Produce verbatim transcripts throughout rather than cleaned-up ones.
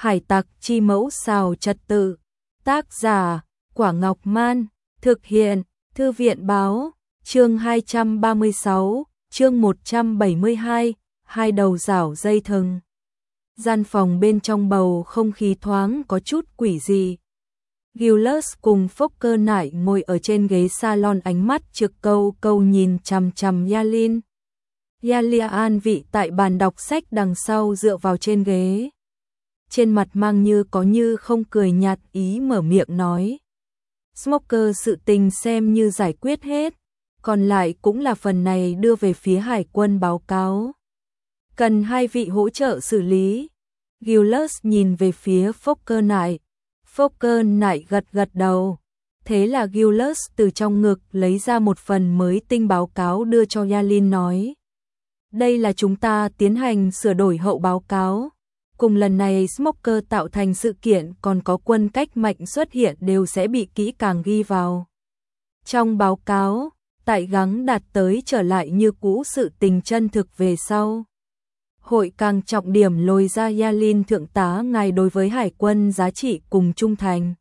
Hải tặc chi mẫu xào trật tự. Tác giả, Quả Ngọc Man. Thực hiện, Thư viện Báo. Chương hai trăm ba mươi sáu, chương một trăm bảy mươi hai, hai đầu rảo dây thừng. Gian phòng bên trong bầu không khí thoáng có chút quỷ dị. Gilles cùng Fokker Nại ngồi ở trên ghế salon, ánh mắt trực câu câu nhìn chằm chằm Yalin. Yalia an vị tại bàn đọc sách đằng sau dựa vào trên ghế. Trên mặt mang như có như không cười nhạt ý mở miệng nói. Smoker sự tình xem như giải quyết hết, còn lại cũng là phần này đưa về phía hải quân báo cáo. Cần hai vị hỗ trợ xử lý. Gilles nhìn về phía Fokker Nại. Fokker Nại gật gật đầu. Thế là Gilles từ trong ngực lấy ra một phần mới tinh báo cáo đưa cho Yalin nói. Đây là chúng ta tiến hành sửa đổi hậu báo cáo. Cùng lần này Smoker tạo thành sự kiện còn có quân cách mạnh xuất hiện đều sẽ bị kỹ càng ghi vào. Trong báo cáo, tại gắng đạt tới trở lại như cũ sự tình chân thực về sau. Hội càng trọng điểm lôi ra Yalin thượng tá ngài đối với hải quân giá trị cùng trung thành.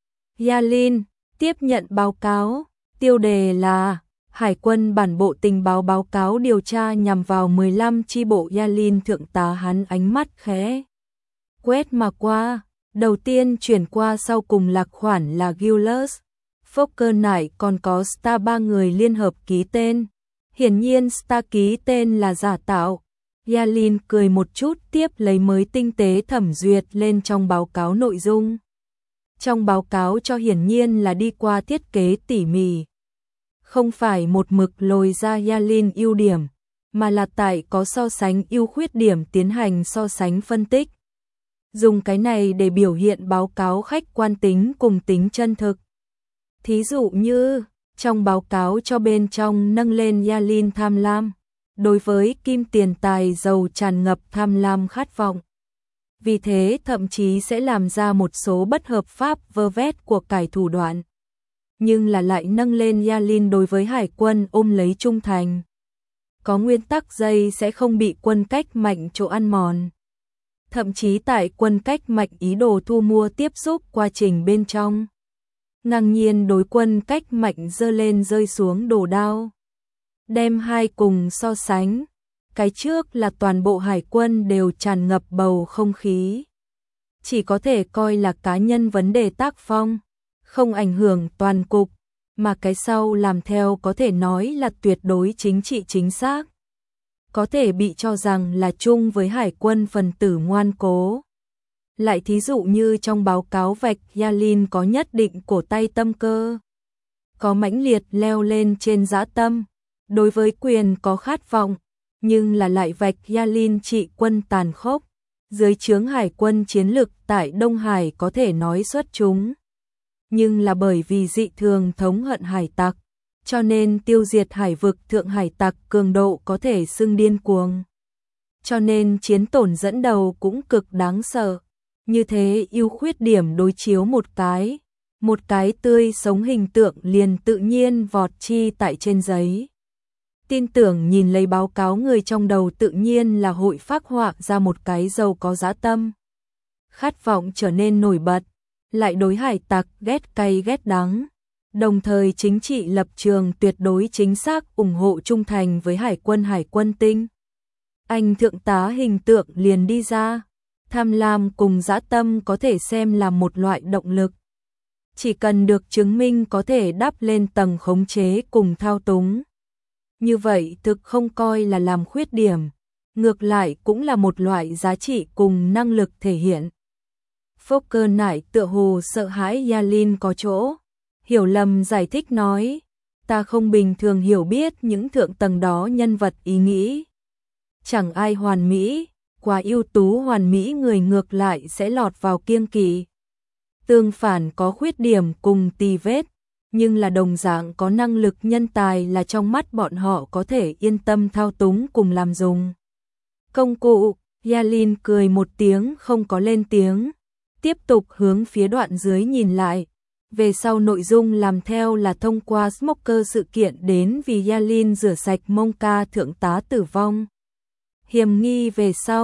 Yalin tiếp nhận báo cáo, tiêu đề là Hải quân bản bộ tình báo báo cáo điều tra nhằm vào mười lăm chi bộ. Yalin thượng tá hắn ánh mắt khẽ quét mà qua, đầu tiên chuyển qua sau cùng lạc khoản là Gilles. Fokker Nại còn có Star ba người liên hợp ký tên. Hiển nhiên Star ký tên là giả tạo. Yalin cười một chút tiếp lấy mới tinh tế thẩm duyệt lên trong báo cáo nội dung. Trong báo cáo cho hiển nhiên là đi qua thiết kế tỉ mỉ. Không phải một mực lôi ra Yalin ưu điểm, mà là tại có so sánh ưu khuyết điểm tiến hành so sánh phân tích. Dùng cái này để biểu hiện báo cáo khách quan tính cùng tính chân thực. Thí dụ như, trong báo cáo cho bên trong nâng lên Yalin tham lam, đối với kim tiền tài giàu tràn ngập tham lam khát vọng. Vì thế thậm chí sẽ làm ra một số bất hợp pháp vơ vét của cải thủ đoạn. Nhưng là lại nâng lên Yalin đối với hải quân ôm lấy trung thành. Có nguyên tắc dây sẽ không bị quân cách mạnh chỗ ăn mòn. Thậm chí tại quân cách mạnh ý đồ thu mua tiếp xúc quá trình bên trong. Ngang nhiên đối quân cách mạnh dơ lên rơi xuống đổ đao. Đem hai cùng so sánh. Cái trước là toàn bộ hải quân đều tràn ngập bầu không khí. Chỉ có thể coi là cá nhân vấn đề tác phong, không ảnh hưởng toàn cục, mà cái sau làm theo có thể nói là tuyệt đối chính trị chính xác. Có thể bị cho rằng là chung với hải quân phần tử ngoan cố. Lại thí dụ như trong báo cáo vạch Yalin có nhất định cổ tay tâm cơ. Có mãnh liệt leo lên trên dã tâm, đối với quyền có khát vọng, nhưng là lại vạch Yalin trị quân tàn khốc. Dưới trướng hải quân chiến lực tại Đông Hải có thể nói xuất chúng. Nhưng là bởi vì dị thường thống hận hải tặc, cho nên tiêu diệt hải vực thượng hải tặc cường độ có thể xưng điên cuồng. Cho nên chiến tổn dẫn đầu cũng cực đáng sợ. Như thế ưu khuyết điểm đối chiếu một cái, một cái tươi sống hình tượng liền tự nhiên vọt chi tại trên giấy. Tin tưởng nhìn lấy báo cáo người trong đầu tự nhiên là hội phác họa ra một cái giàu có dã tâm. Khát vọng trở nên nổi bật, lại đối hải tặc ghét cay ghét đắng. Đồng thời chính trị lập trường tuyệt đối chính xác ủng hộ trung thành với hải quân hải quân tinh. Anh thượng tá hình tượng liền đi ra. Tham lam cùng dã tâm có thể xem là một loại động lực. Chỉ cần được chứng minh có thể đắp lên tầng khống chế cùng thao túng. Như vậy thực không coi là làm khuyết điểm, ngược lại cũng là một loại giá trị cùng năng lực thể hiện. Fokker Nại tựa hồ sợ hãi Yalin có chỗ. Hiểu lầm giải thích nói, ta không bình thường hiểu biết những thượng tầng đó nhân vật ý nghĩ. Chẳng ai hoàn mỹ, quá ưu tú hoàn mỹ người ngược lại sẽ lọt vào kiêng kỵ. Tương phản có khuyết điểm cùng tì vết, nhưng là đồng dạng có năng lực nhân tài là trong mắt bọn họ có thể yên tâm thao túng cùng làm dùng. Công cụ, Yalin cười một tiếng không có lên tiếng, tiếp tục hướng phía đoạn dưới nhìn lại. Về sau nội dung làm theo là thông qua Smoker sự kiện đến vì Yalin rửa sạch Monka thượng tá tử vong. Hiểm nghi về sau,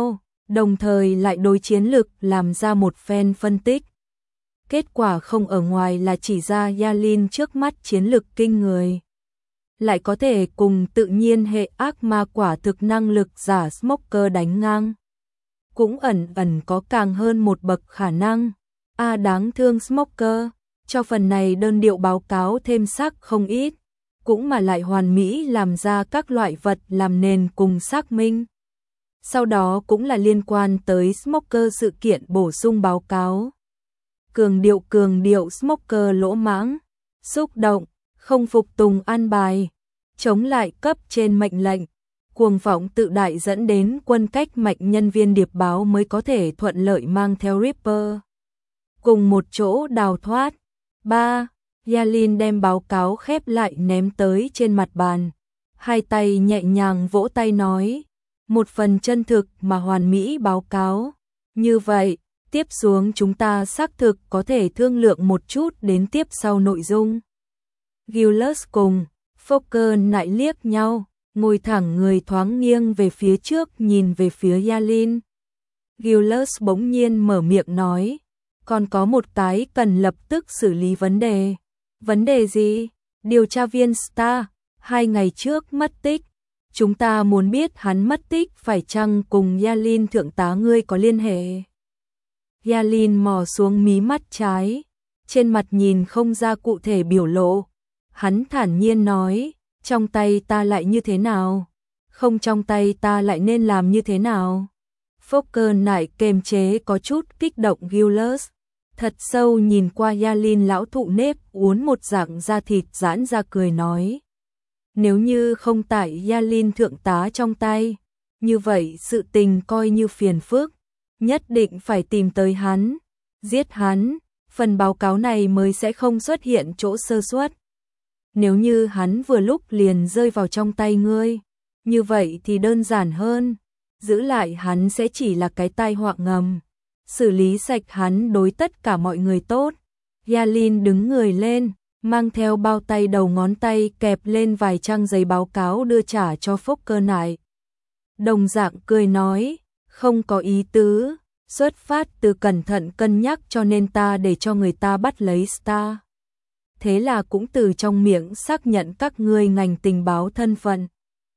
đồng thời lại đối chiến lực làm ra một phen phân tích. Kết quả không ở ngoài là chỉ ra Yalin trước mắt chiến lực kinh người. Lại có thể cùng tự nhiên hệ ác ma quả thực năng lực giả Smoker đánh ngang. Cũng ẩn ẩn có càng hơn một bậc khả năng. A à, đáng thương Smoker, cho phần này đơn điệu báo cáo thêm sắc không ít, cũng mà lại hoàn mỹ làm ra các loại vật làm nền cùng xác minh. Sau đó cũng là liên quan tới Smoker sự kiện bổ sung báo cáo. Cường điệu cường điệu Smoker lỗ mãng, xúc động, không phục tùng an bài, chống lại cấp trên mệnh lệnh, cuồng vọng tự đại dẫn đến quân cách mạch nhân viên điệp báo mới có thể thuận lợi mang theo Reaper cùng một chỗ đào thoát. ba. Yalin đem báo cáo khép lại ném tới trên mặt bàn, hai tay nhẹ nhàng vỗ tay nói, một phần chân thực mà hoàn mỹ báo cáo. Như vậy, tiếp xuống chúng ta xác thực có thể thương lượng một chút đến tiếp sau nội dung. Gilles cùng Fokker lại liếc nhau, ngồi thẳng người thoáng nghiêng về phía trước nhìn về phía Yalin. Gilles bỗng nhiên mở miệng nói, còn có một cái cần lập tức xử lý vấn đề. Vấn đề gì? Điều tra viên Star, hai ngày trước mất tích. Chúng ta muốn biết hắn mất tích phải chăng cùng Yalin thượng tá ngươi có liên hệ. Yalin mò xuống mí mắt trái, trên mặt nhìn không ra cụ thể biểu lộ. Hắn thản nhiên nói, trong tay ta lại như thế nào? Không trong tay ta lại nên làm như thế nào? Fokker lại kềm chế có chút kích động Gilles, thật sâu nhìn qua Yalin lão thụ nếp uốn một dạng da thịt giãn ra cười nói. Nếu như không tại Yalin thượng tá trong tay, như vậy sự tình coi như phiền phức, nhất định phải tìm tới hắn, giết hắn, phần báo cáo này mới sẽ không xuất hiện chỗ sơ suất. Nếu như hắn vừa lúc liền rơi vào trong tay ngươi, như vậy thì đơn giản hơn, giữ lại hắn sẽ chỉ là cái tai họa ngầm, xử lý sạch hắn đối tất cả mọi người tốt. Yalin đứng người lên, mang theo bao tay đầu ngón tay kẹp lên vài trang giấy báo cáo đưa trả cho Fokker lại. Đồng dạng cười nói, không có ý tứ, xuất phát từ cẩn thận cân nhắc cho nên ta để cho người ta bắt lấy Star. Thế là cũng từ trong miệng xác nhận các ngươi ngành tình báo thân phận.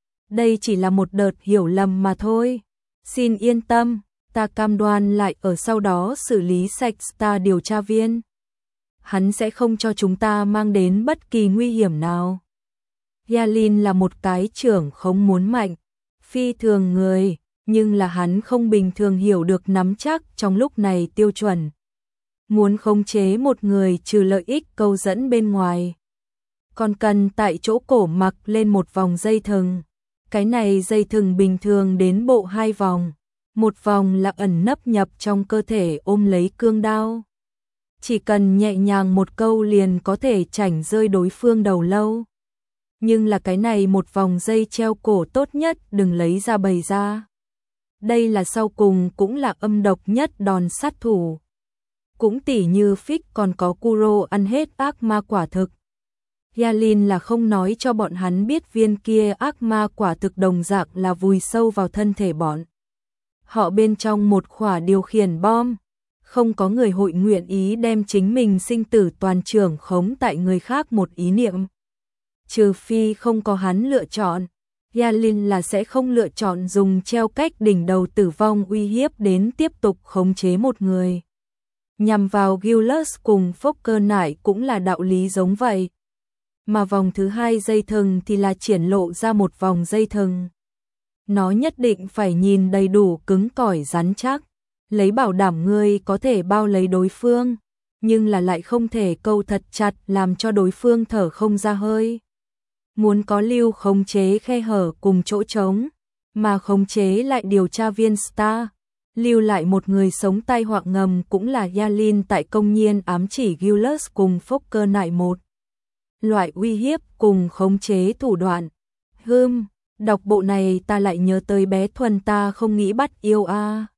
Đây chỉ là một đợt hiểu lầm mà thôi. Xin yên tâm, ta cam đoan lại ở sau đó xử lý sạch Star điều tra viên. Hắn sẽ không cho chúng ta mang đến bất kỳ nguy hiểm nào. Yalin là một cái trưởng không muốn mạnh, phi thường người, nhưng là hắn không bình thường hiểu được nắm chắc trong lúc này tiêu chuẩn. Muốn khống chế một người trừ lợi ích câu dẫn bên ngoài, còn cần tại chỗ cổ mặc lên một vòng dây thừng. Cái này dây thừng bình thường đến bộ hai vòng, một vòng là ẩn nấp nhập trong cơ thể ôm lấy cương đao. Chỉ cần nhẹ nhàng một câu liền có thể chảnh rơi đối phương đầu lâu. Nhưng là cái này một vòng dây treo cổ tốt nhất đừng lấy ra bày ra. Đây là sau cùng cũng là âm độc nhất đòn sát thủ. Cũng tỉ như Fix còn có Kuro ăn hết ác ma quả thực. Yalin là không nói cho bọn hắn biết viên kia ác ma quả thực đồng dạng là vùi sâu vào thân thể bọn họ bên trong một khỏa điều khiển bom. Không có người hội nguyện ý đem chính mình sinh tử toàn trưởng khống tại người khác một ý niệm. Trừ phi không có hắn lựa chọn, Yalin là sẽ không lựa chọn dùng treo cách đỉnh đầu tử vong uy hiếp đến tiếp tục khống chế một người. Nhằm vào Gilles cùng Fokker nải cũng là đạo lý giống vậy. Mà vòng thứ hai dây thừng thì là triển lộ ra một vòng dây thừng. Nó nhất định phải nhìn đầy đủ cứng cỏi rắn chắc, lấy bảo đảm ngươi có thể bao lấy đối phương, nhưng là lại không thể câu thật chặt làm cho đối phương thở không ra hơi. Muốn có lưu khống chế khe hở cùng chỗ trống, mà khống chế lại điều tra viên Star, lưu lại một người sống tai họa ngầm cũng là Yalin tại công nhiên ám chỉ Gilles cùng Fokker nại một. Loại uy hiếp cùng khống chế thủ đoạn. Hừm, đọc bộ này ta lại nhớ tới bé Thuần ta không nghĩ bắt yêu a. À.